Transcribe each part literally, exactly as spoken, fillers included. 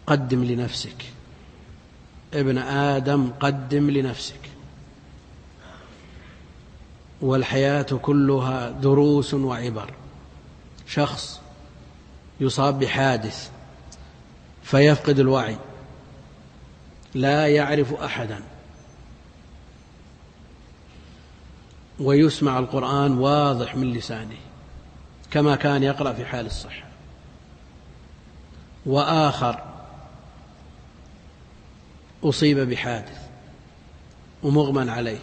قدم لنفسك، ابن آدم قدم لنفسك. والحياة كلها دروس وعبر. شخص يصاب بحادث فيفقد الوعي، لا يعرف أحدا، ويسمع القرآن واضح من لسانه كما كان يقرأ في حال الصحة. وآخر أصيب بحادث ومغمى عليه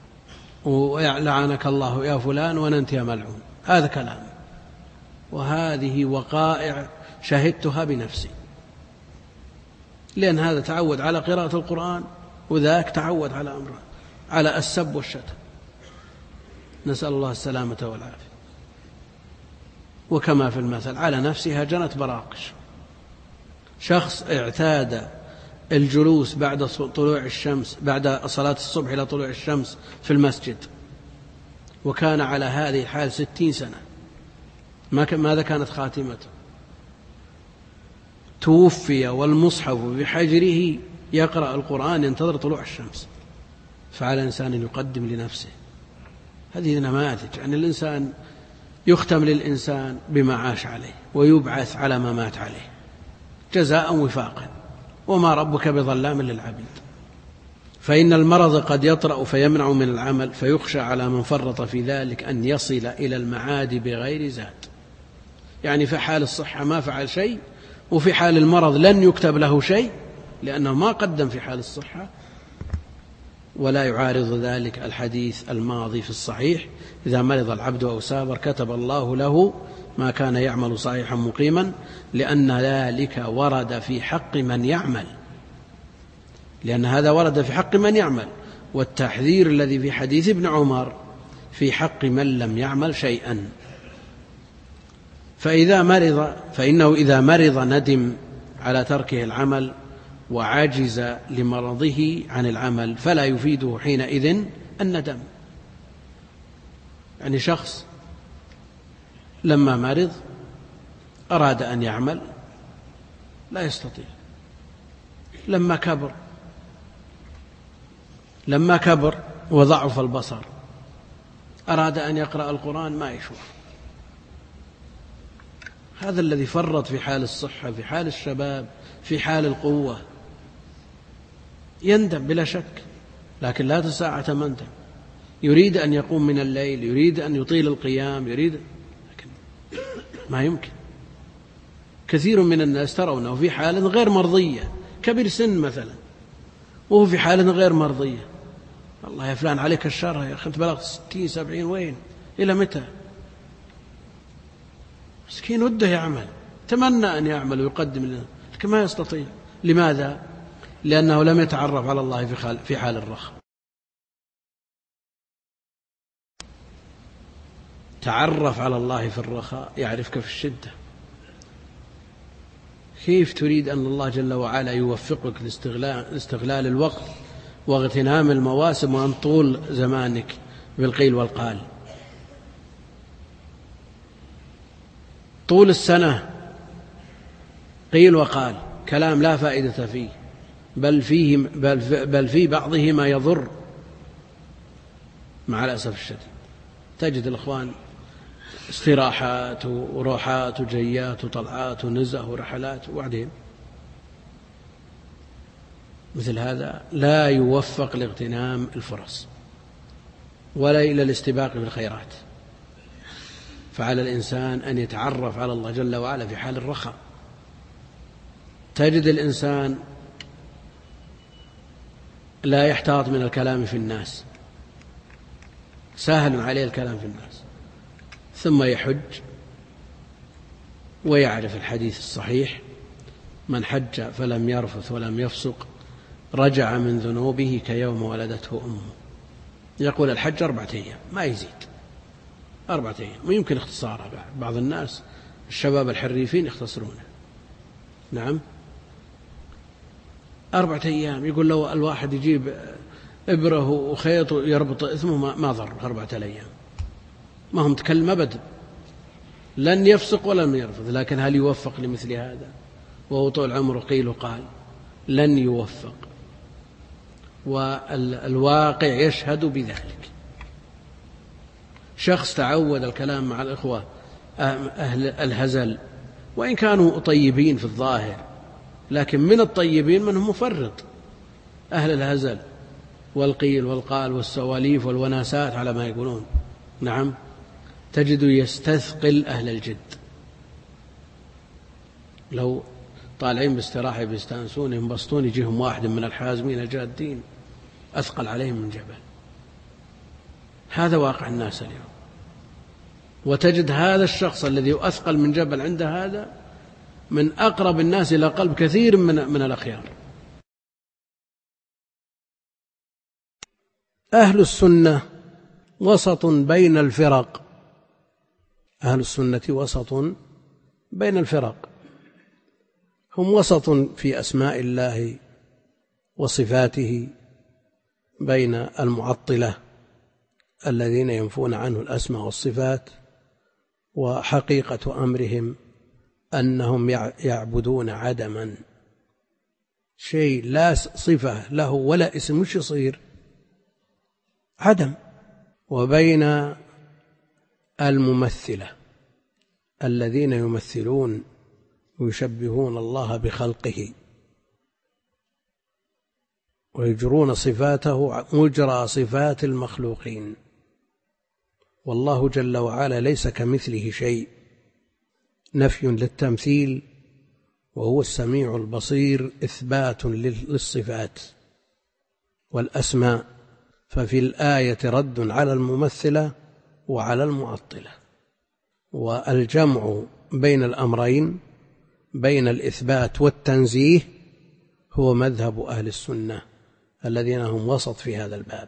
ولعنك الله يا فلان وننت يا ملعون، هذا كلام. وهذه وقائع شهدتها بنفسي، لأن هذا تعود على قراءة القرآن وذاك تعود على أمره، على السب والشتم، نسأل الله السلامة والعافية. وكما في المثل على نفسها جنت براقش. شخص اعتاد الجلوس بعد طلوع الشمس، بعد صلاة الصبح إلى طلوع الشمس في المسجد، وكان على هذه الحال ستين سنة، ماذا كانت خاتمته؟ توفي والمصحف بحجره يقرأ القرآن ينتظر طلوع الشمس. فعلى الإنسان أن يقدم لنفسه. هذه نماذج. يعني الإنسان يختم للإنسان بما عاش عليه ويبعث على ما مات عليه جزاء وفاقا، وما ربك بظلام للعبيد. فإن المرض قد يطرأ فيمنع من العمل، فيخشى على من فرط في ذلك أن يصل إلى المعاد بغير زاد. يعني في حال الصحة ما فعل شيء، وفي حال المرض لن يكتب له شيء لأنه ما قدم في حال الصحة. ولا يعارض ذلك الحديث الماضي في الصحيح: إذا مرض العبد أو سافر كتب الله له ما كان يعمل صحيحا مقيما، لأن ذلك ورد في حق من يعمل، لأن هذا ورد في حق من يعمل. والتحذير الذي في حديث ابن عمر في حق من لم يعمل شيئا. فإذا مرض فإنه إذا مرض ندم على تركه العمل وعجز لمرضه عن العمل، فلا يفيده حينئذ الندم. يعني شخص لما مرض أراد أن يعمل لا يستطيع، لما كبر لما كبر وضعف البصر أراد أن يقرأ القرآن ما يشوف. هذا الذي فرط في حال الصحة، في حال الشباب، في حال القوة، يندم بلا شك، لكن لا تساعة مندم. يريد أن يقوم من الليل، يريد أن يطيل القيام، يريد، لكن ما يمكن. كثير من الناس ترونه في حالة غير مرضية، كبير سن مثلا وهو في حالة غير مرضية: الله يا فلان عليك الشر يا أخي، أنت بلغت ستين سبعين، وين إلى متى؟ مسكين وده يعمل، تمنى أن يعمل ويقدم لنا لكن ما يستطيع. لماذا؟ لأنه لم يتعرف على الله في حال الرخاء. تعرف على الله في الرخاء يعرفك في الشدة. كيف تريد أن الله جل وعلا يوفقك لاستغلال الوقت واغتنام المواسم وأن طول زمانك بالقيل والقال؟ طول السنة قيل وقال، كلام لا فائدة فيه، بل فيه بل في بعضه ما يضر مع الأسف الشديد. تجد الأخوان استراحات وروحات وجيات وطلعات ونزه ورحلات، وبعدين مثل هذا لا يوفق لاغتنام الفرص ولا إلى الاستباق بالخيرات. فعلى الإنسان أن يتعرف على الله جل وعلا في حال الرخاء. تجد الإنسان لا يحتاط من الكلام في الناس، سهل عليه الكلام في الناس، ثم يحج ويعرف الحديث الصحيح: من حج فلم يرفث ولم يفسق رجع من ذنوبه كيوم ولدته أمه. يقول الحج أربعة أيام ما يزيد، أربعة أيام، ويمكن اختصارها. بعض الناس الشباب الحريفين يختصرونه. نعم، أربعة أيام. يقول لو الواحد يجيب إبره وخيط يربط إثمه ما ضر أربعة أيام، ما هم تكلم أبدا، لن يفسق ولن يرفض. لكن هل يوفق لمثل هذا؟ وهو طول عمره قيل وقال، لن يوفق، والواقع يشهد بذلك. شخص تعود الكلام مع الإخوة أهل الهزل، وإن كانوا طيبين في الظاهر، لكن من الطيبين منهم مفرط، أهل الهزل والقيل والقال والسواليف والوناسات على ما يقولون. نعم، تجد يستثقل أهل الجد. لو طالعين باستراحة بيستانسون ينبسطون، يجيهم واحد من الحازمين الجادين أثقل عليهم من جبل. هذا واقع الناس اليوم. وتجد هذا الشخص الذي أثقل من جبل عند هذا من أقرب الناس إلى قلب كثير من, من الأخيار. أهل السنة وسط بين الفرق، أهل السنة وسط بين الفرق، هم وسط في أسماء الله وصفاته بين المعطلة الذين ينفون عنه الأسماء والصفات، وحقيقة أمرهم أنهم يعبدون عدما، شيء لا صفة له ولا اسم، مش يصير عدم. وبين الممثلة الذين يمثلون ويشبهون الله بخلقه ويجرون صفاته مجرى صفات المخلوقين، والله جل وعلا ليس كمثله شيء، نفي للتمثيل، وهو السميع البصير، إثبات للصفات والأسماء. ففي الآية رد على الممثلة وعلى المعطلة، والجمع بين الأمرين بين الإثبات والتنزيه هو مذهب أهل السنة الذين هم وسط في هذا الباب.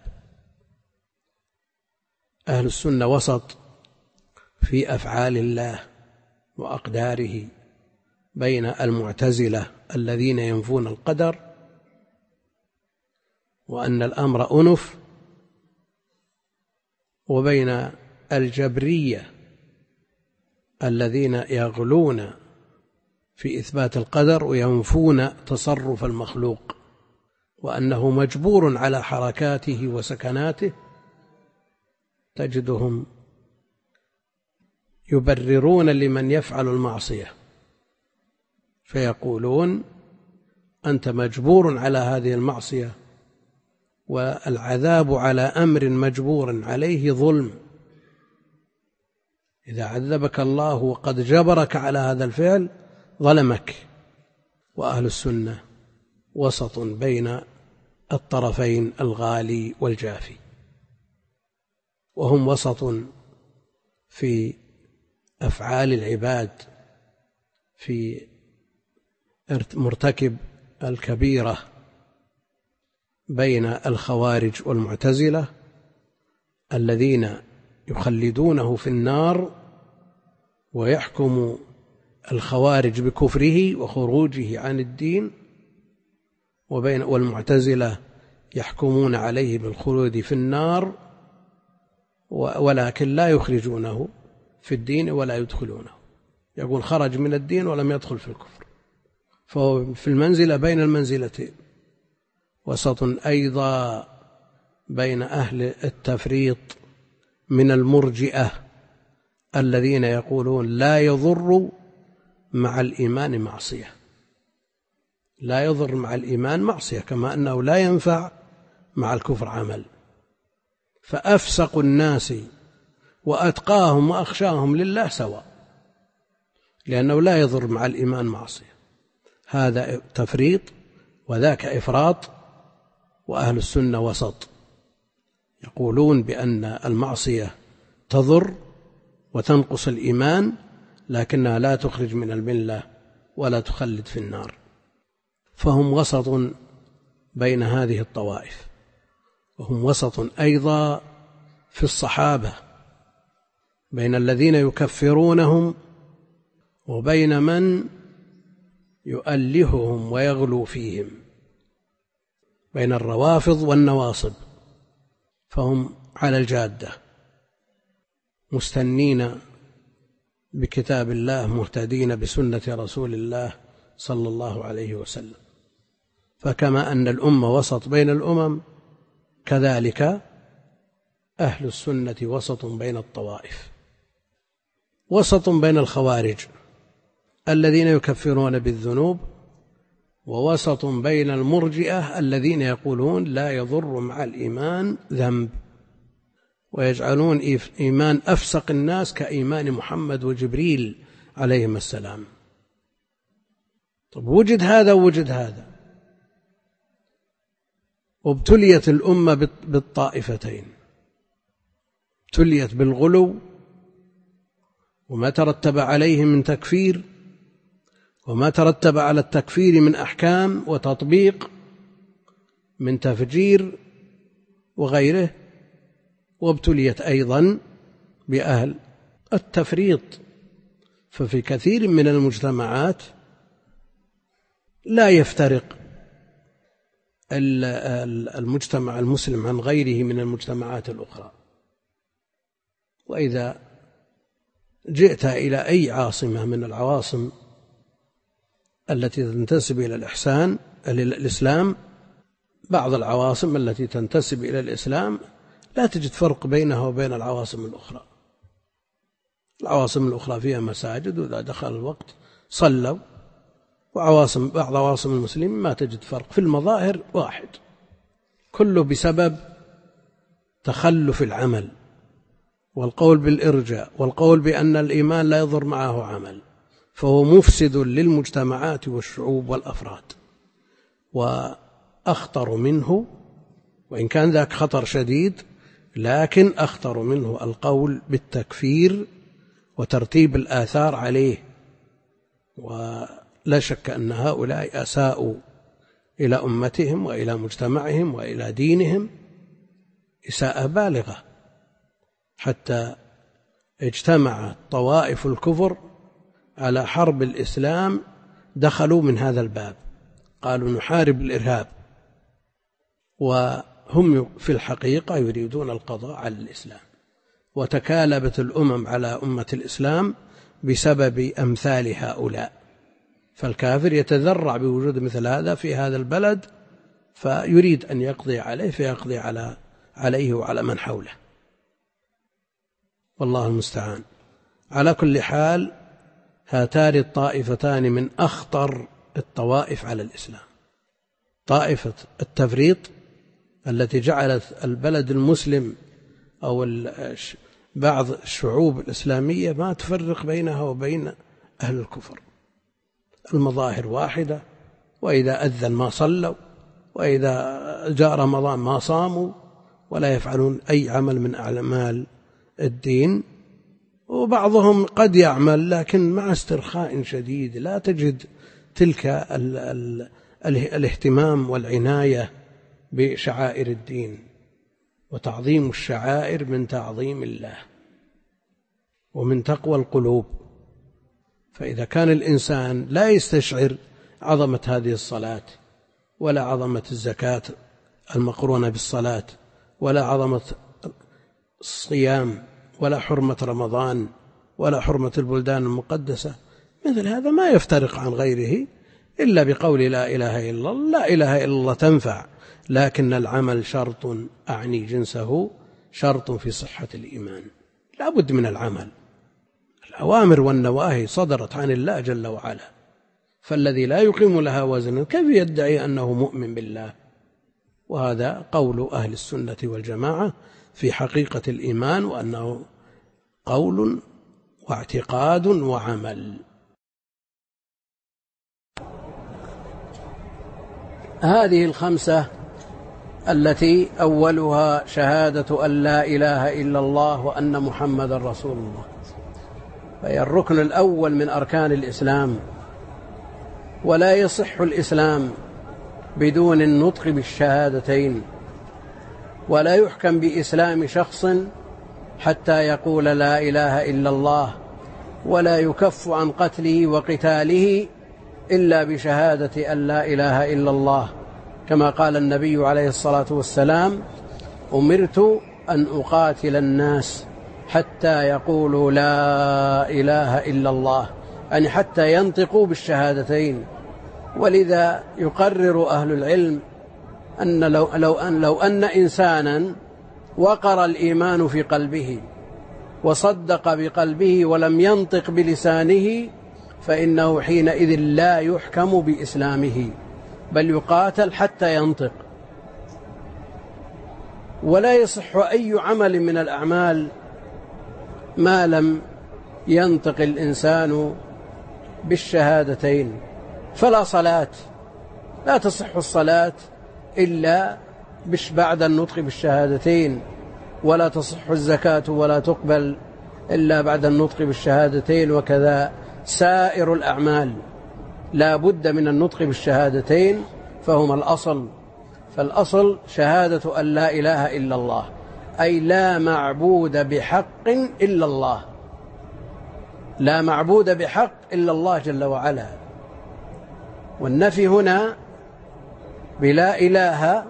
أهل السنة وسط في أفعال الله وأقداره بين المعتزلة الذين ينفون القدر وأن الأمر أنف، وبين الجبرية الذين يغلون في إثبات القدر وينفون تصرف المخلوق، وأنه مجبور على حركاته وسكناته. تجدهم يبررون لمن يفعل المعصية فيقولون أنت مجبور على هذه المعصية، والعذاب على أمر مجبور عليه ظلم. إذا عذبك الله وقد جبرك على هذا الفعل ظلمك. وأهل السنة وسط بين الطرفين الغالي والجافي، وهم وسط في أفعال العباد، في مرتكب الكبيرة بين الخوارج والمعتزلة الذين يخلدونه في النار، ويحكم الخوارج بكفره وخروجه عن الدين، وبين والمعتزلة يحكمون عليه بالخلود في النار ولكن لا يخرجونه في الدين ولا يدخلونه، يقول خرج من الدين ولم يدخل في الكفر. فهو في المنزلة بين المنزلتين، وسط أيضا بين أهل التفريط من المرجئة الذين يقولون لا يضر مع الإيمان معصية، لا يضر مع الإيمان معصية، كما أنه لا ينفع مع الكفر عمل. فأفسق الناس وأتقاهم وأخشاهم لله سواء، لأنه لا يضر مع الإيمان معصية. هذا تفريط وذاك إفراط. وأهل السنة وسط، يقولون بأن المعصية تضر وتنقص الإيمان، لكنها لا تخرج من الملة ولا تخلد في النار. فهم وسط بين هذه الطوائف. وهم وسط أيضا في الصحابة بين الذين يكفرونهم وبين من يؤلههم ويغلو فيهم، بين الروافض والنواصب. فهم على الجادة مستنين بكتاب الله، مهتدين بسنة رسول الله صلى الله عليه وسلم. فكما أن الأمة وسط بين الأمم، كذلك أهل السنة وسط بين الطوائف، وسط بين الخوارج الذين يكفرون بالذنوب، ووسط بين المرجئة الذين يقولون لا يضر مع الإيمان ذنب، ويجعلون إيمان أفسق الناس كإيمان محمد وجبريل عليهم السلام. طب وجد هذا ووجد هذا، وابتليت الأمة بالطائفتين، ابتليت بالغلو وما ترتب عليه من تكفير، وما ترتب على التكفير من أحكام وتطبيق من تفجير وغيره، وابتليت أيضا بأهل التفريط. ففي كثير من المجتمعات لا يفترق المجتمع المسلم عن غيره من المجتمعات الأخرى. وإذا جئت إلى أي عاصمة من العواصم التي تنتسب إلى الإحسان الإسلام، بعض العواصم التي تنتسب إلى الإسلام لا تجد فرق بينها وبين العواصم الأخرى. العواصم الأخرى فيها مساجد، وإذا دخل الوقت صلوا، وعواصم بعض عواصم المسلمين ما تجد فرق، في المظاهر واحد، كله بسبب تخلف العمل والقول بالإرجاء والقول بأن الإيمان لا يضر معه عمل، فهو مفسد للمجتمعات والشعوب والأفراد. وأخطر منه، وإن كان ذاك خطر شديد، لكن أخطر منه القول بالتكفير وترتيب الآثار عليه. ولا شك أن هؤلاء أساءوا إلى أمتهم وإلى مجتمعهم وإلى دينهم إساءة بالغة، حتى اجتمع طوائف الكفر على حرب الإسلام، دخلوا من هذا الباب، قالوا نحارب الإرهاب، وهم في الحقيقة يريدون القضاء على الإسلام. وتكالبت الأمم على أمة الإسلام بسبب أمثال هؤلاء، فالكافر يتذرع بوجود مثل هذا في هذا البلد، فيريد أن يقضي عليه فيقضي على عليه وعلى من حوله، والله المستعان. على كل حال، هاتان الطائفتان من أخطر الطوائف على الإسلام، طائفة التفريط التي جعلت البلد المسلم أو بعض الشعوب الإسلامية ما تفرق بينها وبين أهل الكفر، المظاهر واحدة، وإذا أذن ما صلوا، وإذا جاء رمضان ما صاموا، ولا يفعلون أي عمل من أعمال الدين. وبعضهم قد يعمل لكن مع استرخاء شديد، لا تجد تلك ال ال ال الاهتمام والعناية بشعائر الدين، وتعظيم الشعائر من تعظيم الله ومن تقوى القلوب. فإذا كان الإنسان لا يستشعر عظمة هذه الصلاة، ولا عظمة الزكاة المقرونة بالصلاة، ولا عظمة الصيام، ولا حرمة رمضان، ولا حرمة البلدان المقدسة، مثل هذا ما يفترق عن غيره إلا بقول لا إله إلا الله. لا إله إلا الله تنفع، لكن العمل شرط، أعني جنسه، شرط في صحة الإيمان، لا بد من العمل. الأوامر والنواهي صدرت عن الله جل وعلا، فالذي لا يقيم لها وزنا كيف يدعي أنه مؤمن بالله؟ وهذا قول أهل السنة والجماعة في حقيقة الإيمان، وأنه قول واعتقاد وعمل. هذه الخمسة التي أولها شهادة أن لا إله إلا الله وأن محمد رسول الله، فهي الركن الأول من أركان الإسلام، ولا يصح الإسلام بدون النطق بالشهادتين، ولا يحكم بإسلام شخص حتى يقول لا إله إلا الله، ولا يكف عن قتله وقتاله إلا بشهادة أن لا إله إلا الله، كما قال النبي عليه الصلاة والسلام: أمرت أن أقاتل الناس حتى يقولوا لا إله إلا الله، يعني حتى ينطقوا بالشهادتين ولذا يقرر أهل العلم أن لو, لو, أن لو أن إنسانا وقر الإيمان في قلبه وصدق بقلبه ولم ينطق بلسانه فإنه حينئذ لا يحكم بإسلامه، بل يقاتل حتى ينطق. ولا يصح أي عمل من الأعمال ما لم ينطق الإنسان بالشهادتين. فلا صلاة، لا تصح الصلاة إلا بعد النطق بالشهادتين، ولا تصح الزكاة ولا تقبل إلا بعد النطق بالشهادتين، وكذا سائر الأعمال لا بد من النطق بالشهادتين، فهما الأصل. فالأصل شهادة أن لا إله إلا الله، أي لا معبود بحق إلا الله، لا معبود بحق إلا الله جل وعلا. والنفي هنا بلا إله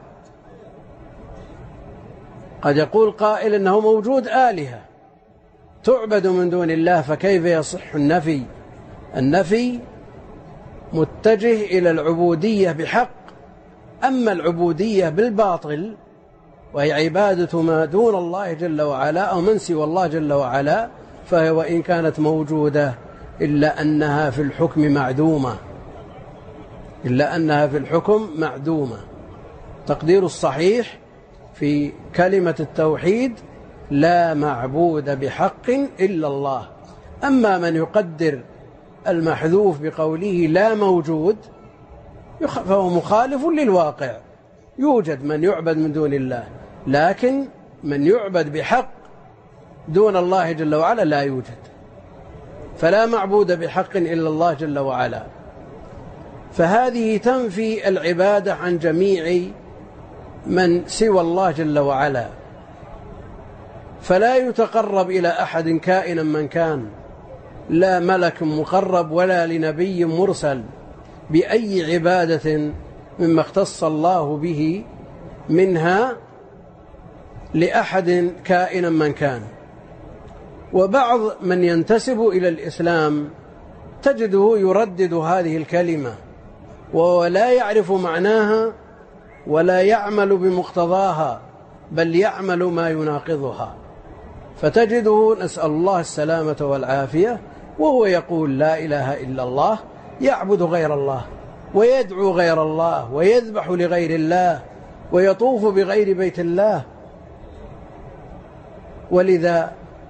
قد يقول قائل إنه موجود آلهة تعبد من دون الله، فكيف يصح النفي؟ النفي متجه إلى العبودية بحق، أما العبودية بالباطل وهي عبادة ما دون الله جل وعلا أو من سوى الله جل وعلا، فهي وإن كانت موجودة إلا أنها في الحكم معدومة، إلا أنها في الحكم معدومة. تقدير الصحيح في كلمة التوحيد لا معبود بحق إلا الله. أما من يقدر المحذوف بقوله لا موجود فهو مخالف للواقع، يوجد من يعبد من دون الله، لكن من يعبد بحق دون الله جل وعلا لا يوجد، فلا معبود بحق إلا الله جل وعلا. فهذه تنفي العبادة عن جميع من سوى الله جل وعلا، فلا يتقرب إلى أحد كائنا من كان، لا ملك مقرب ولا لنبي مرسل، بأي عبادة مما اختص الله به منها لأحد كائنا من كان. وبعض من ينتسب إلى الإسلام تجده يردد هذه الكلمة ولا يعرف معناها ولا يعمل بمقتضاها، بل يعمل ما يناقضها، فتجده نسأل الله السلامة والعافية وهو يقول لا إله إلا الله، يعبد غير الله ويدعو غير الله ويذبح لغير الله ويطوف بغير بيت الله. ولذا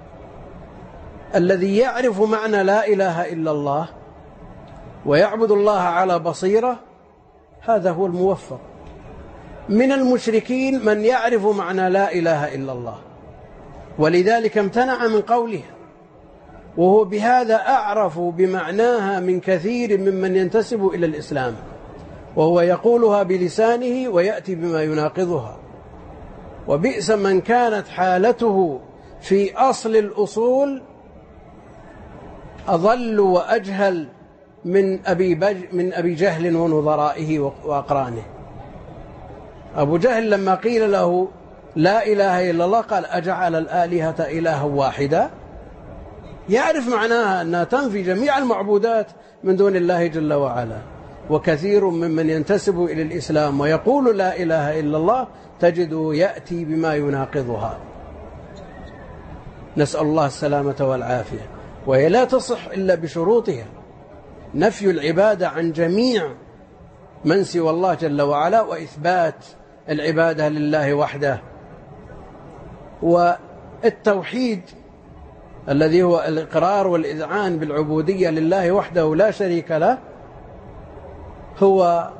الذي يعرف معنى لا إله إلا الله ويعبد الله على بصيرة هذا هو الموفق. من المشركين من يعرف معنى لا إله إلا الله ولذلك امتنع من قولها، وهو بهذا أعرف بمعناها من كثير ممن ينتسب إلى الإسلام، وهو يقولها بلسانه ويأتي بما يناقضها. وبئس من كانت حالته في أصل الأصول أضل وأجهل من أبي, بج من أبي جهل ونظرائه وأقرانه. أبو جهل لما قيل له لا إله إلا الله قال أجعل الآلهة إلها واحدا، يعرف معناها أنها تنفي جميع المعبودات من دون الله جل وعلا. وكثير ممن ينتسب إلى الإسلام ويقول لا إله إلا الله تجده يأتي بما يناقضها، نسأل الله السلامة والعافية. وهي لا تصح إلا بشروطها، نفي العبادة عن جميع من سوى الله جل وعلا وإثبات العبادة لله وحده. والتوحيد الذي هو الإقرار والإذعان بالعبودية لله وحده لا شريك له هو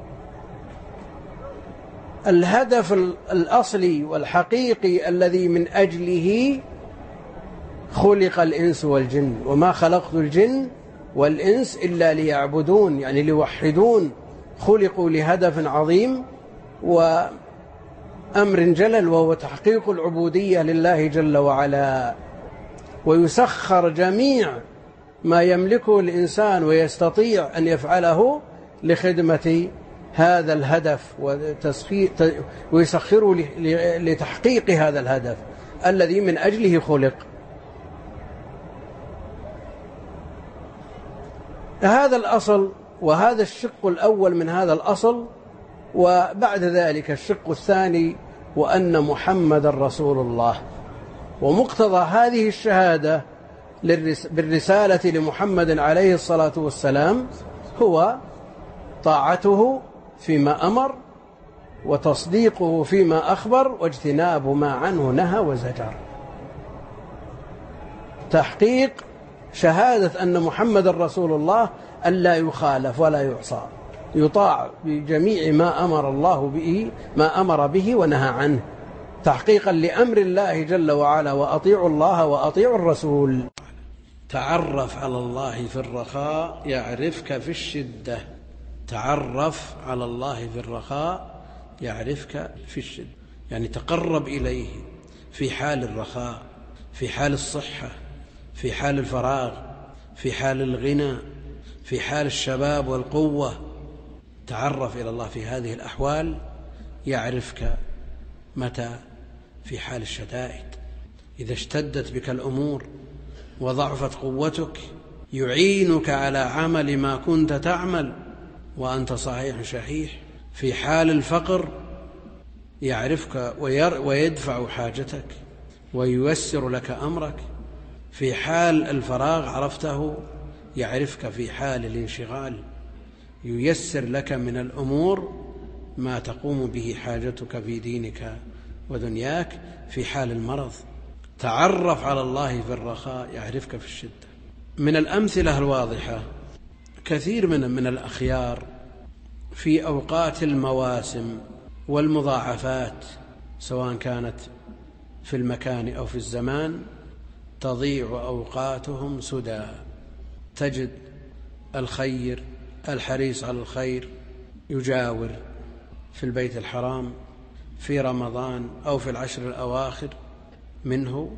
الهدف الأصلي والحقيقي الذي من أجله خلق الإنس والجن، وما خلقت الجن والإنس إلا ليعبدون، يعني ليوحدون، خلقوا لهدف عظيم وأمر جلل وهو تحقيق العبودية لله جل وعلا. ويسخر جميع ما يملكه الإنسان ويستطيع أن يفعله لخدمة هذا الهدف ويسخره لتحقيق هذا الهدف الذي من أجله خلق. هذا الأصل وهذا الشق الأول من هذا الأصل. وبعد ذلك الشق الثاني وأن محمد رسول الله. ومقتضى هذه الشهادة بالرسالة لمحمد عليه الصلاة والسلام هو طاعته فيما أمر وتصديقه فيما أخبر واجتناب ما عنه نهى وزجر. تحقيق شهادة أن محمد رسول الله ألا يخالف ولا يعصى، يطاع بجميع ما أمر الله به ما أمر به ونهى عنه، تحقيقا لأمر الله جل وعلا: وأطيعوا الله وأطيعوا الرسول. تعرف على الله في الرخاء يعرفك في الشدة. تعرف على الله في الرخاء يعرفك في الشدة، يعني تقرب إليه في حال الرخاء، في حال الصحة، في حال الفراغ، في حال الغنى، في حال الشباب والقوة. تعرف إلى الله في هذه الأحوال يعرفك. متى؟ في حال الشدائد، إذا اشتدت بك الأمور وضعفت قوتك يعينك على عمل ما كنت تعمل وأنت صحيح شحيح. في حال الفقر يعرفك ويدفع حاجتك وييسر لك أمرك. في حال الفراغ عرفته، يعرفك في حال الانشغال، ييسر لك من الأمور ما تقوم به حاجتك في دينك ودنياك. في حال المرض تعرف على الله في الرخاء يعرفك في الشدة. من الأمثلة الواضحة كثير من من الأخيار في أوقات المواسم والمضاعفات، سواء كانت في المكان أو في الزمان، تضيع أوقاتهم سدى. تجد الخير الحريص على الخير يجاور في البيت الحرام في رمضان أو في العشر الأواخر منه،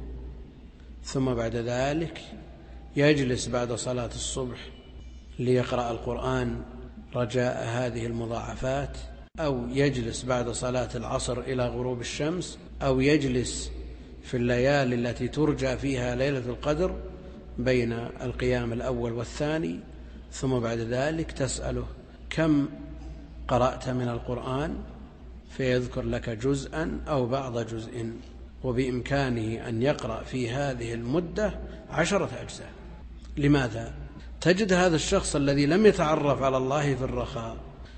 ثم بعد ذلك يجلس بعد صلاة الصبح ليقرأ القرآن رجاء هذه المضاعفات، أو يجلس بعد صلاة العصر إلى غروب الشمس، أو يجلس في الليالي التي ترجى فيها ليلة القدر بين القيام الأول والثاني، ثم بعد ذلك تسأله كم قرأت من القرآن فيذكر لك جزءا أو بعض جزء، وبإمكانه أن يقرأ في هذه المدة عشرة أجزاء. لماذا؟ تجد هذا الشخص الذي لم يتعرف على الله في الرخاء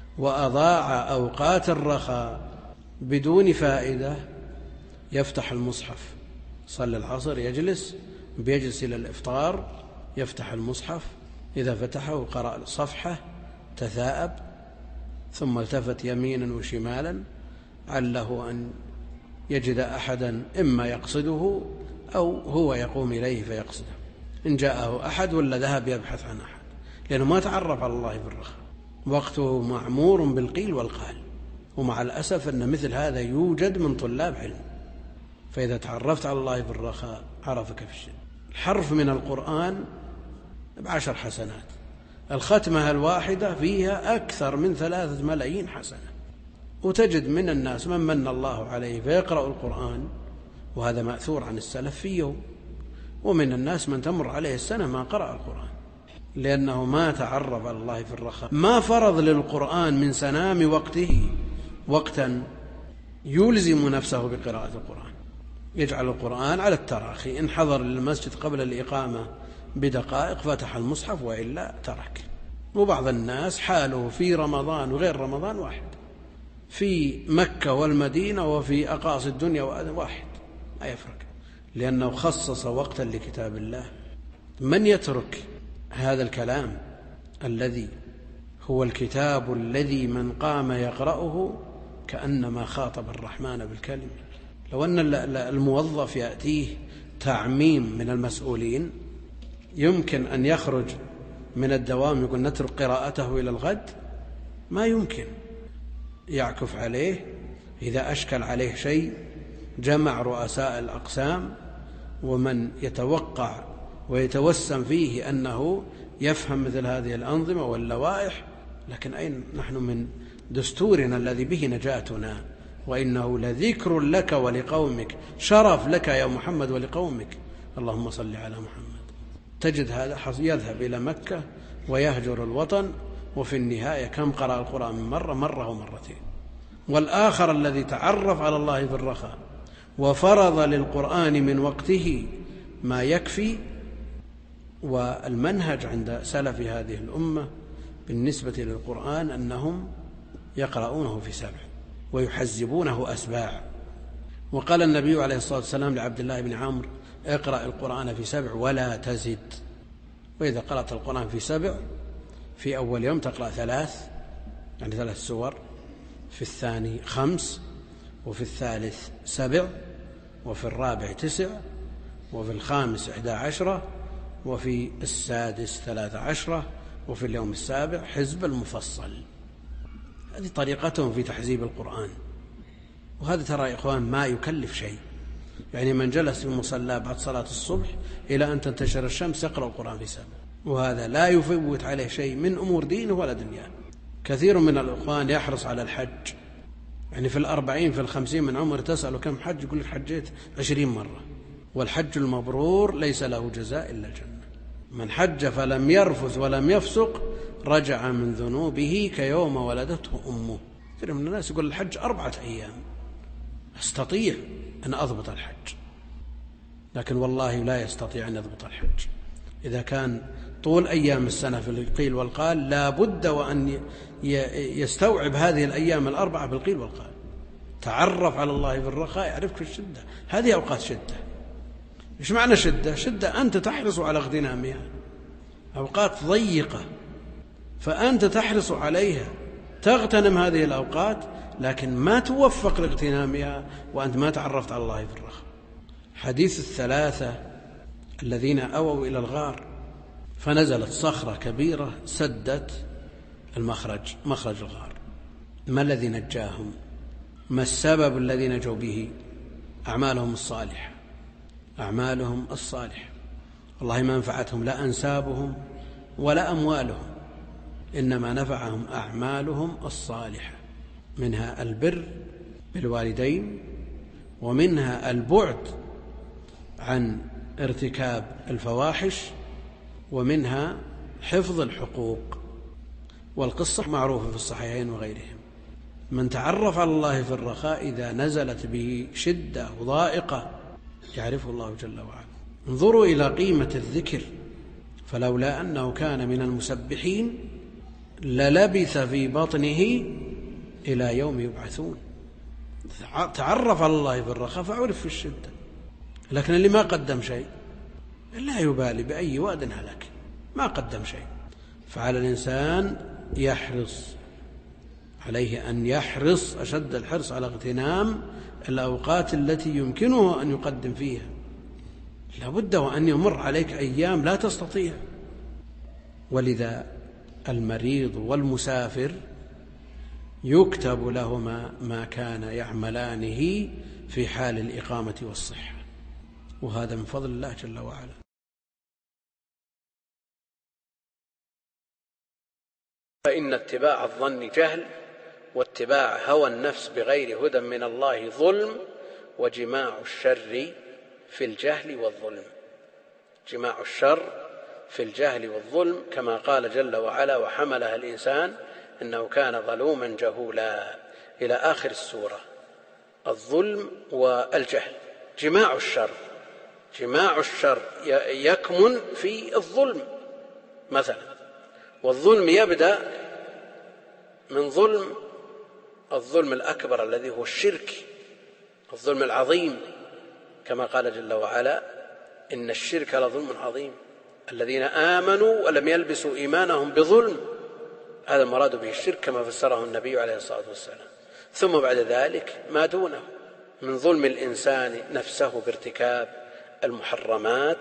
وأضاع أوقات الرخاء بدون فائدة، يفتح المصحف، صلى العصر يجلس بيجلس إلى الإفطار، يفتح المصحف، إذا فتحه قرأ صفحة تثاءب، ثم التفت يمينا وشمالا عله أن يجد أحدا إما يقصده أو هو يقوم إليه فيقصده، إن جاءه أحد ولا ذهب يبحث عن أحد، لأنه ما تعرف على الله بالرخاء، وقته معمور بالقيل والقال. ومع الأسف أن مثل هذا يوجد من طلاب علم. فإذا تعرفت على الله بالرخاء عرفك في الشدة. الحرف من القرآن بعشر حسنات، الختمة الواحدة فيها أكثر من ثلاثة ملايين حسنة. وتجد من الناس من من الله عليه فيقرأ القرآن، وهذا مأثور عن السلف في يوم، ومن الناس من تمر عليه السنة ما قرأ القرآن، لأنه ما تعرف على الله في الرخاء، ما فرض للقرآن من سنام وقته وقتا يلزم نفسه بقراءة القرآن، يجعل القرآن على التراخي، إن حضر للمسجد قبل الإقامة بدقائق فتح المصحف وإلا ترك. وبعض الناس حاله في رمضان وغير رمضان واحد، في مكة والمدينة وفي أقاصي الدنيا واحد، لا يفرق، لأنه خصص وقتا لكتاب الله. من يترك هذا الكلام الذي هو الكتاب الذي من قام يقرأه كأنما خاطب الرحمن بالكلمة. لو أن الموظف يأتيه تعميم من المسؤولين يمكن أن يخرج من الدوام يقول نترك قراءته إلى الغد؟ ما يمكن، يعكف عليه. إذا أشكل عليه شيء جمع رؤساء الأقسام ومن يتوقع ويتوسم فيه أنه يفهم مثل هذه الأنظمة واللوائح، لكن أين نحن من دستورنا الذي به نجاتنا؟ وإنه لذكر لك ولقومك، شرف لك يا محمد ولقومك، اللهم صل على محمد. تجد هذا يذهب إلى مكة ويهجر الوطن وفي النهاية كم قرأ القرآن من مرة؟ مرة ومرتين. والآخر الذي تعرف على الله في الرخاء وفرض للقرآن من وقته ما يكفي. والمنهج عند سلف هذه الأمة بالنسبة للقرآن أنهم يقرؤونه في سبع ويحزبونه أسباع. وقال النبي عليه الصلاة والسلام لعبد الله بن عمرو: اقرأ القرآن في سبع ولا تزد. وإذا قرأت القرآن في سبع في أول يوم تقرأ ثلاث، يعني ثلاث سور، في الثاني خمس، وفي الثالث سبع، وفي الرابع تسع، وفي الخامس إحدى عشرة، وفي السادس ثلاث عشرة، وفي اليوم السابع حزب المفصل. هذه طريقتهم في تحزيب القرآن. وهذا ترى يا إخوان ما يكلف شيء، يعني من جلس في المصلى بعد صلاة الصبح إلى أن تنتشر الشمس يقرأ القرآن في سبع، وهذا لا يفوت عليه شيء من أمور دينه ولا دنياه. كثير من الإخوان يحرص على الحج، يعني في الأربعين في الخمسين من عمر تسأله كم حج يقول لك حجيت عشرين مرة. والحج المبرور ليس له جزاء إلا الجنة. من حج فلم يرفث ولم يفسق رجع من ذنوبه كيوم ولدته أمه. كثير من الناس يقول الحج أربعة أيام، أستطيع أن أضبط الحج، لكن والله لا يستطيع أن يضبط الحج. إذا كان طول أيام السنة في القيل والقال لا بد وأن يستوعب هذه الأيام الأربعة بالقيل والقال. تعرف على الله في الرخاء يعرفك في الشدة. هذه أوقات شدة. إيش معنى شدة؟ شدة أنت تحرص على اغتنامها، أوقات ضيقة فأنت تحرص عليها، تغتنم هذه الأوقات، لكن ما توفق لاغتنامها وأنت ما تعرفت على الله في الرخاء. حديث الثلاثة الذين أووا إلى الغار فنزلت صخرة كبيرة سدت المخرج، مخرج الغار. ما الذي نجاهم؟ ما السبب الذي نجوا به؟ أعمالهم الصالحة، أعمالهم الصالحة. والله ما نفعتهم لا أنسابهم ولا أموالهم، إنما نفعهم أعمالهم الصالحة، منها البر بالوالدين، ومنها البعد عن ارتكاب الفواحش، ومنها حفظ الحقوق. والقصة معروفة في الصحيحين وغيرهم. من تعرف على الله في الرخاء إذا نزلت به شدة وضائقة يعرفه الله جل وعلا. انظروا إلى قيمة الذكر، فلولا أنه كان من المسبحين للبث في بطنه إلى يوم يبعثون. تعرف على الله في الرخاء فعرف في الشدة. لكن اللي ما قدم شيء لا يبالي بأي واد هلك، ما قدم شيء. فعلى الإنسان يحرص، عليه أن يحرص أشد الحرص على اغتنام الأوقات التي يمكنه أن يقدم فيها. لابد وأن يمر عليك أيام لا تستطيع. ولذا المريض والمسافر يكتب لهما ما كان يعملانه في حال الإقامة والصحة، وهذا من فضل الله جل وعلا. فإن اتباع الظن جهل، واتباع هوى النفس بغير هدى من الله ظلم، وجماع الشر في الجهل والظلم. جماع الشر في الجهل والظلم، كما قال جل وعلا: وحملها الإنسان إنه كان ظلوما جهولا، إلى آخر السورة. الظلم والجهل جماع الشر. جماع الشر يكمن في الظلم مثلا. والظلم يبدأ من ظلم الظلم الأكبر الذي هو الشرك، الظلم العظيم، كما قال جل وعلا: إن الشرك لظلم عظيم، الذين آمنوا ولم يلبسوا إيمانهم بظلم. هذا المراد به الشرك كما فسره النبي عليه الصلاة والسلام. ثم بعد ذلك ما دونه من ظلم الإنسان نفسه بارتكاب المحرمات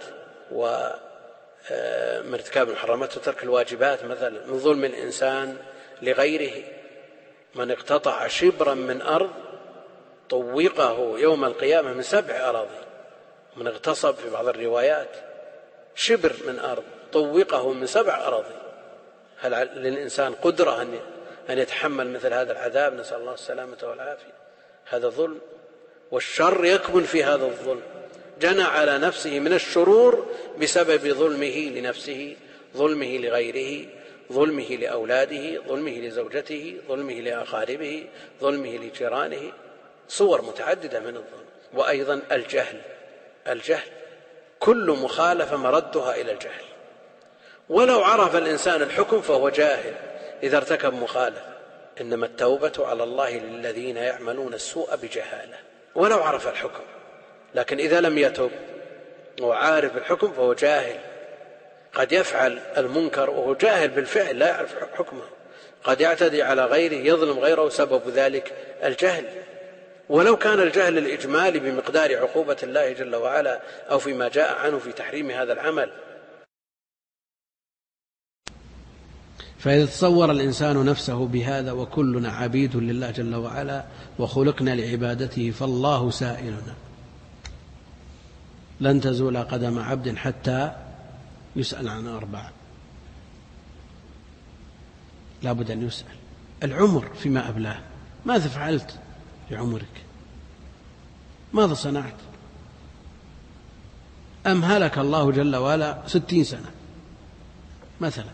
ومن ارتكاب المحرمات وترك الواجبات، مثلا من ظلم الإنسان لغيره. من اقتطع شبرا من أرض طوقه يوم القيامة من سبع أراضي. من اغتصب في بعض الروايات شبر من أرض طوقه من سبع أراضي. هل للإنسان قدرة أن يتحمل مثل هذا العذاب؟ نسأل الله السلامة والعافية. هذا ظلم، والشر يكمن في هذا الظلم. جنى على نفسه من الشرور بسبب ظلمه لنفسه، ظلمه لغيره، ظلمه لأولاده، ظلمه لزوجته، ظلمه لأقاربه، ظلمه لجيرانه، صور متعددة من الظلم. وأيضا الجهل، الجهل كل مخالفة مردها إلى الجهل، ولو عرف الإنسان الحكم فهو جاهل إذا ارتكب مخالفة. إنما التوبة على الله للذين يعملون السوء بجهالة، ولو عرف الحكم. لكن إذا لم يتب وعارف الحكم فهو جاهل، قد يفعل المنكر وهو جاهل بالفعل لا يعرف حكمه، قد يعتدي على غيره، يظلم غيره، سبب ذلك الجهل، ولو كان الجهل الإجمالي بمقدار عقوبة الله جل وعلا أو فيما جاء عنه في تحريم هذا العمل. فإذا تصور الإنسان نفسه بهذا وكلنا عبيد لله جل وعلا وخلقنا لعبادته فالله سائلنا، لن تزول قدم عبد حتى يسأل عن أربع، لا بد أن يسأل. العمر فيما أبلاه، ماذا فعلت في عمرك؟ ماذا صنعت؟ أمهلك الله جل وعلا ستين سنة مثلا،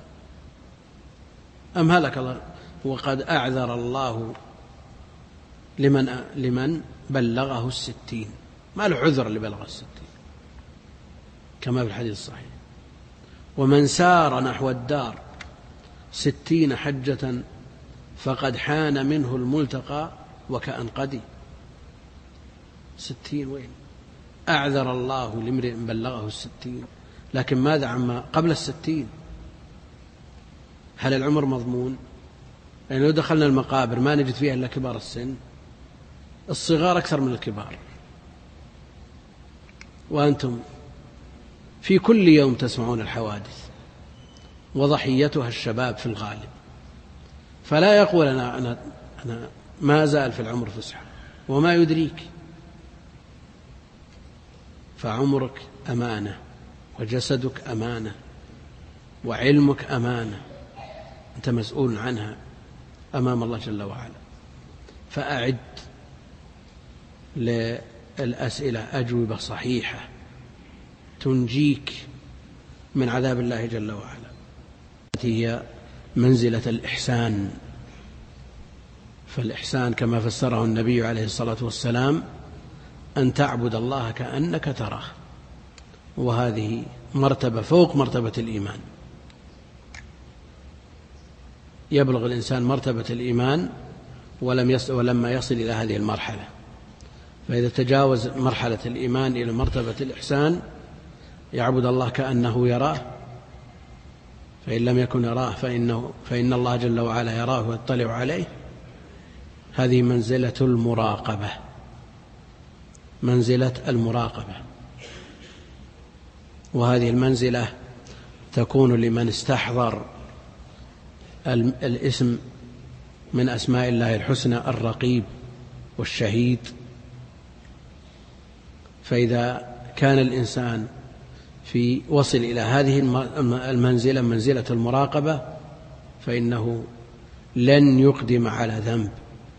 أمهلك الله، وقد أعذر الله لمن, لمن بلغه الستين، ما له عذر اللي بلغه الستين كما في الحديث الصحيح. ومن سار نحو الدار ستين حجة فقد حان منه الملتقى وكأن قدي. ستين وين؟ أعذر الله لامرئ بلغه الستين، لكن ماذا عما قبل الستين؟ هل العمر مضمون؟ يعني لو دخلنا المقابر ما نجد فيها إلا كبار السن، الصغار أكثر من الكبار، وأنتم في كل يوم تسمعون الحوادث وضحيتها الشباب في الغالب، فلا يقول أنا, أنا, أنا ما زال في العمر فسحة، وما يدريك. فعمرك أمانة، وجسدك أمانة، وعلمك أمانة، أنت مسؤول عنها أمام الله جل وعلا. فأعد للأسئلة أجوبة صحيحة تنجيك من عذاب الله جل وعلا. هي منزلة الإحسان، فالإحسان كما فسره النبي عليه الصلاة والسلام أن تعبد الله كأنك تراه، وهذه مرتبة فوق مرتبة الإيمان. يبلغ الإنسان مرتبة الإيمان ولم يصل ولما يصل إلى هذه المرحلة، فإذا تجاوز مرحلة الإيمان إلى مرتبة الإحسان يعبد الله كأنه يراه، فإن لم يكن يراه فإنه فإن الله جل وعلا يراه ويطلع عليه. هذه منزلة المراقبة، منزلة المراقبة. وهذه المنزلة تكون لمن استحضر الاسم من أسماء الله الحسنى الرقيب والشهيد. فإذا كان الإنسان في وصل إلى هذه المنزلة، منزلة المراقبة، فإنه لن يقدم على ذنب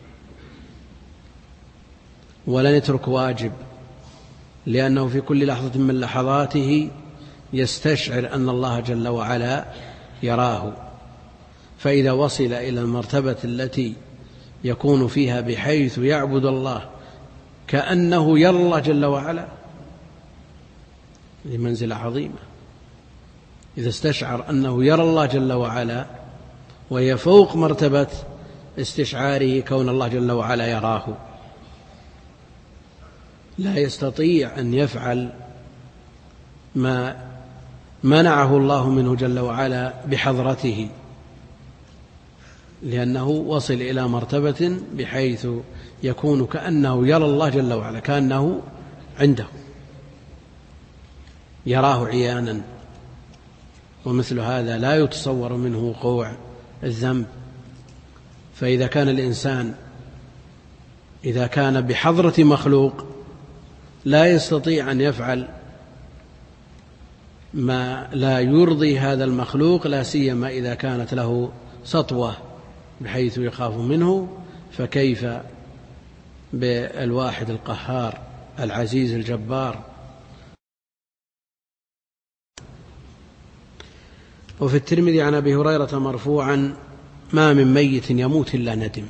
ولن يترك واجب، لأنه في كل لحظة من لحظاته يستشعر أن الله جل وعلا يراه. فإذا وصل إلى المرتبة التي يكون فيها بحيث يعبد الله كأنه يرى الله جل وعلا، لمنزلة عظيمة. إذا استشعر أنه يرى الله جل وعلا، وهي فوق مرتبة استشعاره كون الله جل وعلا يراه، لا يستطيع أن يفعل ما منعه الله منه جل وعلا بحضرته، لأنه وصل إلى مرتبة بحيث يكون كأنه يرى الله جل وعلا، كأنه عنده يراه عيانا. ومثل هذا لا يتصور منه وقوع الذنب. فإذا كان الإنسان إذا كان بحضرة مخلوق لا يستطيع أن يفعل ما لا يرضي هذا المخلوق، لا سيما إذا كانت له سطوة بحيث يخاف منه، فكيف بالواحد القهار العزيز الجبار. وفي الترمذي عن أبي هريرة مرفوعا: ما من ميت يموت إلا ندم.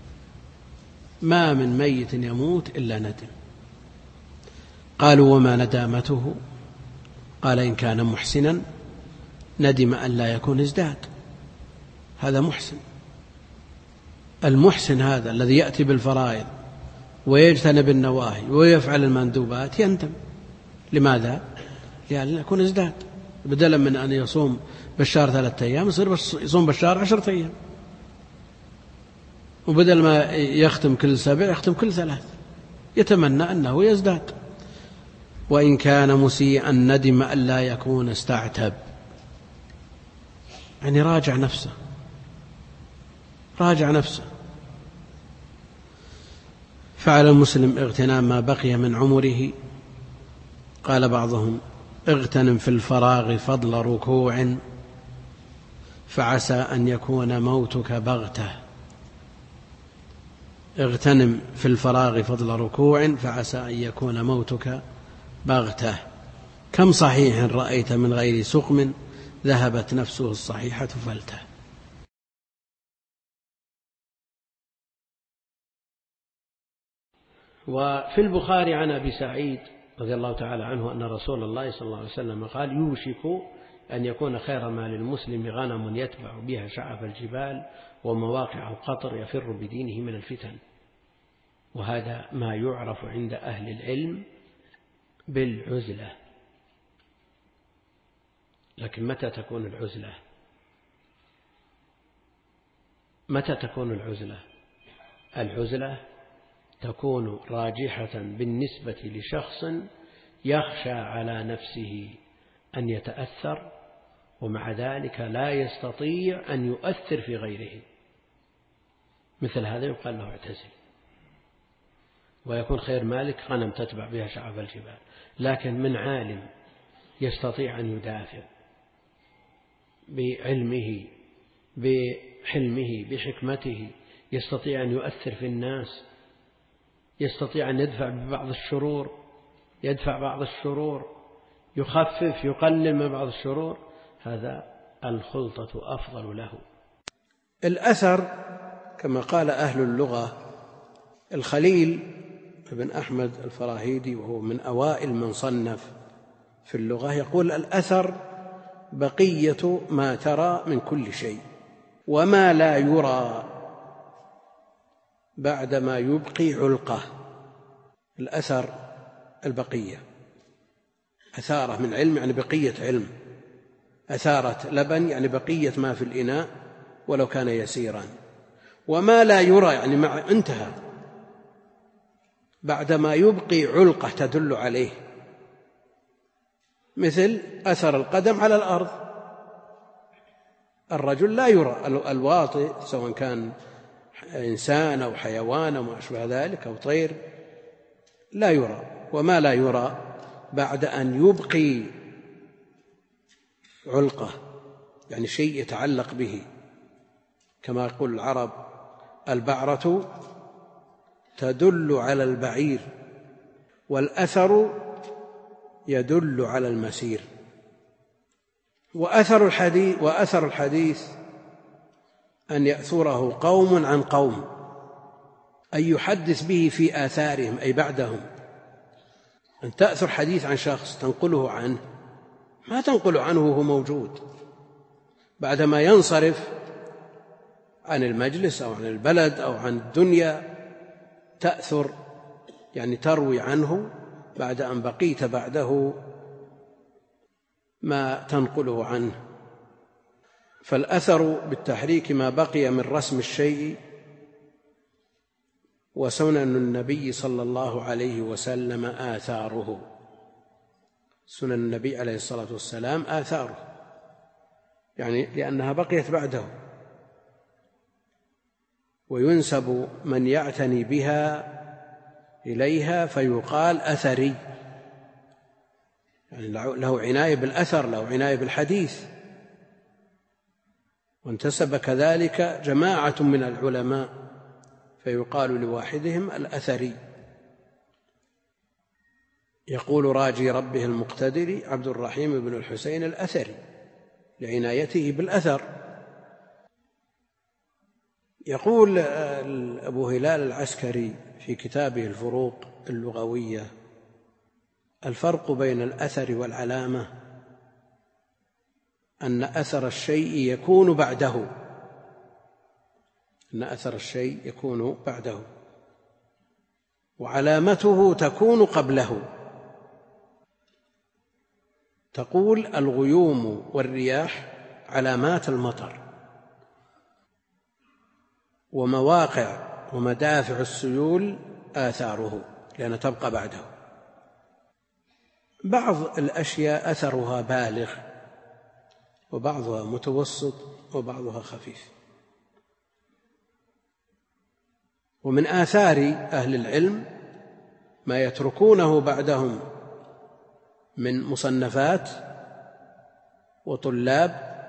ما من ميت يموت إلا ندم. قالوا: وما ندامته؟ قال: إن كان محسنا ندم أن لا يكون ازداد. هذا محسن. المحسن هذا الذي يأتي بالفرائض ويجتنب النواهي ويفعل المندوبات يندم. لماذا؟ لأن يكون ازداد. بدلا من أن يصوم بالشهر ثلاثة أيام يصير يصوم بالشهر عشرة أيام، وبدل ما يختم كل سبع يختم كل ثلاث، يتمنى أنه يزداد. وإن كان مسيئا ندم أن لا يكون استعتب. يعني راجع نفسه، راجع نفسه. فعلى المسلم اغتنام ما بقي من عمره. قال بعضهم: اغتنم في الفراغ فضل ركوع فعسى أن يكون موتك بغته. اغتنم في الفراغ فضل ركوع فعسى أن يكون موتك بغته. كم صحيح رأيت من غير سقم ذهبت نفسه الصحيحة فلته. وفي البخاري عن أبي سعيد رضي الله تعالى عنه أن رسول الله صلى الله عليه وسلم قال: يوشك أن يكون خير ما للمسلم غنم يتبع بها شعب الجبال ومواقع القطر يفر بدينه من الفتن. وهذا ما يعرف عند أهل العلم بالعزلة. لكن متى تكون العزلة؟ متى تكون العزلة؟ العزلة تكون راجحة بالنسبة لشخص يخشى على نفسه أن يتأثر، ومع ذلك لا يستطيع أن يؤثر في غيره. مثل هذا يقال له اعتزل. ويكون خير مالك غنم تتبع بها شعب الجبال. لكن من عالم يستطيع أن يدافع بعلمه بحلمه بحكمته، يستطيع أن يؤثر في الناس، يستطيع أن يدفع ببعض الشرور، يدفع بعض الشرور، يخفف يقلل من بعض الشرور، هذا الخلطة أفضل له. الأثر كما قال أهل اللغة، الخليل بن أحمد الفراهيدي وهو من أوائل من صنف في اللغة يقول: الأثر بقية ما ترى من كل شيء وما لا يرى بعدما يبقي علقة. الأثر البقية، أثارة من علم يعني بقية علم، أثارة لبن يعني بقية ما في الإناء ولو كان يسيرا. وما لا يرى يعني مع انتهى بعدما يبقي علقة تدل عليه، مثل أثر القدم على الأرض. الرجل لا يرى، الواطئ سواء كان إنسان أو حيوان أو ما أشبه ذلك أو طير لا يرى. وما لا يرى بعد أن يبقي علقة يعني شيء يتعلق به، كما يقول العرب: البعرة تدل على البعير والأثر يدل على المسير. وأثر الحديث, وأثر الحديث أن يأثره قوم عن قوم، أن يحدث به في آثارهم أي بعدهم. أن تأثر حديث عن شخص تنقله عنه، ما تنقل عنه وهو موجود، بعدما ينصرف عن المجلس أو عن البلد أو عن الدنيا تأثر يعني تروي عنه بعد أن بقيت بعده ما تنقله عنه. فالأثر بالتحريك ما بقي من رسم الشيء. وسنن النبي صلى الله عليه وسلم آثاره، سنن النبي عليه الصلاة والسلام آثاره يعني لأنها بقيت بعده. وينسب من يعتني بها إليها فيقال أثري، يعني له عناية بالأثر، له عناية بالحديث. وانتسب كذلك جماعة من العلماء فيقال لواحدهم الأثري. يقول راجي ربه المقتدر عبد الرحيم بن الحسين الأثري، لعنايته بالأثر. يقول أبو هلال العسكري في كتابه الفروق اللغوية: الفرق بين الأثر والعلامة أن أثر الشيء يكون بعده أن أثر الشيء يكون بعده وعلامته تكون قبله. تقول الغيوم والرياح علامات المطر، ومواقع ومدافع السيول آثاره لأنها تبقى بعده. بعض الأشياء أثرها بالغ وبعضها متوسط وبعضها خفيف. ومن آثار أهل العلم ما يتركونه بعدهم من مصنفات وطلاب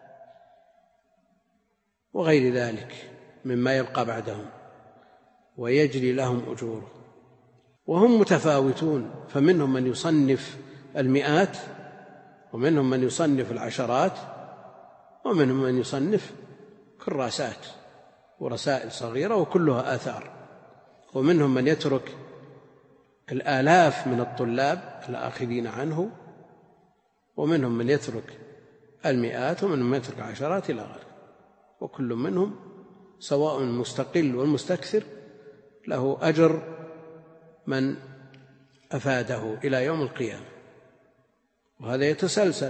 وغير ذلك مما يبقى بعدهم ويجري لهم أجوره، وهم متفاوتون، فمنهم من يصنف المئات، ومنهم من يصنف العشرات، ومنهم من يصنف كراسات ورسائل صغيرة وكلها آثار، ومنهم من يترك الآلاف من الطلاب الآخذين عنه، ومنهم من يترك المئات، ومنهم من يترك عشرات إلى غيره، وكل منهم سواء المستقل والمستكثر له أجر من أفاده إلى يوم القيامة، وهذا يتسلسل.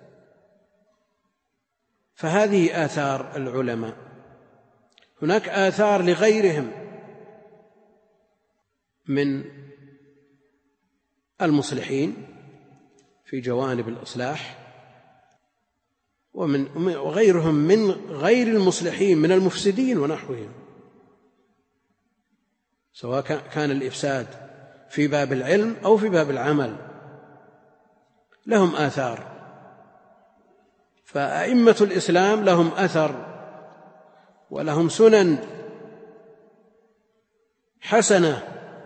فهذه آثار العلماء. هناك آثار لغيرهم من المصلحين في جوانب الإصلاح، ومن وغيرهم من غير المصلحين من المفسدين ونحوهم، سواء كان الإفساد في باب العلم أو في باب العمل، لهم آثار. فأئمة الإسلام لهم أثر ولهم سنن حسنة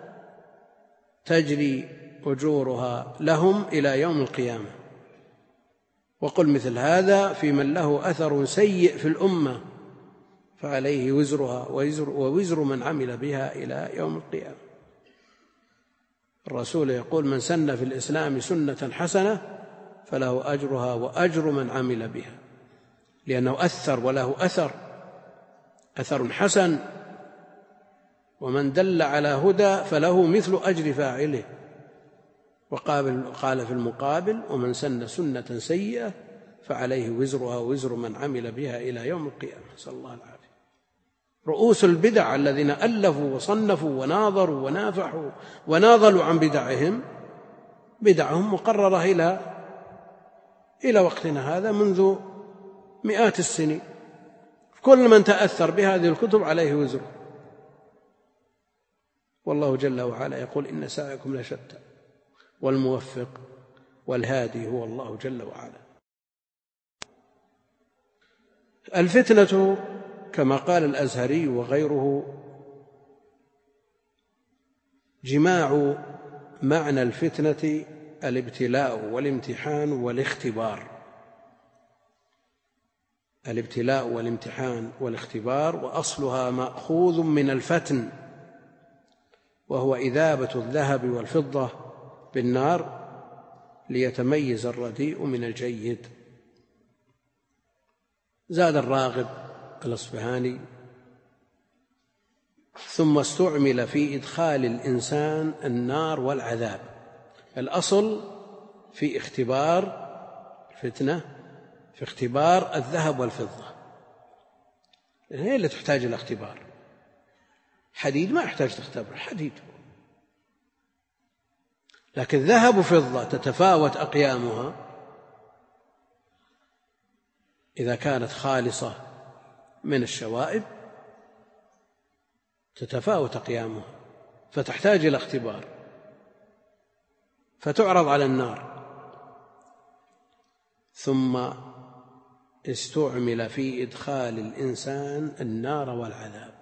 تجري أجورها لهم إلى يوم القيامة. وقل مثل هذا في من له أثر سيء في الأمة فعليه وزرها ووزر من عمل بها إلى يوم القيامة. الرسول يقول: من سن في الإسلام سنة حسنة فله أجرها وأجر من عمل بها، لأنه أثر وله أثر أثر حسن. ومن دل على هدى فله مثل أجر فاعله. وقال في المقابل: ومن سن سنة سيئة فعليه وزرها ووزر من عمل بها إلى يوم القيامة. نسأل الله العافية. رؤوس البدع الذين ألفوا وصنفوا وناظروا ونافحوا وناضلوا عن بدعهم، بدعهم مقررة إلى إلى وقتنا هذا منذ مئات السنين. كل من تأثر بهذه الكتب عليه وزر. والله جل وعلا يقول: إن سعيكم لشتى والموفق والهادي هو الله جل وعلا. الفتنة كما قال الأزهري وغيره جماع معنى الفتنة الابتلاء والامتحان والاختبار. الابتلاء والامتحان والاختبار، وأصلها مأخوذ من الفتن، وهو إذابة الذهب والفضة بالنار ليتميز الرديء من الجيد. زاد الراغب الأصبهاني: ثم استعمل في إدخال الإنسان النار والعذاب. الأصل في اختبار الفتنة في اختبار الذهب والفضة، هي اللي تحتاج إلى اختبار. حديد ما يحتاج تختبر حديد، لكن ذهب وفضة تتفاوت أقيامها إذا كانت خالصة من الشوائب، تتفاوت أقيامها فتحتاج إلى اختبار، فتعرض على النار. ثم استعمل في إدخال الإنسان النار والعذاب.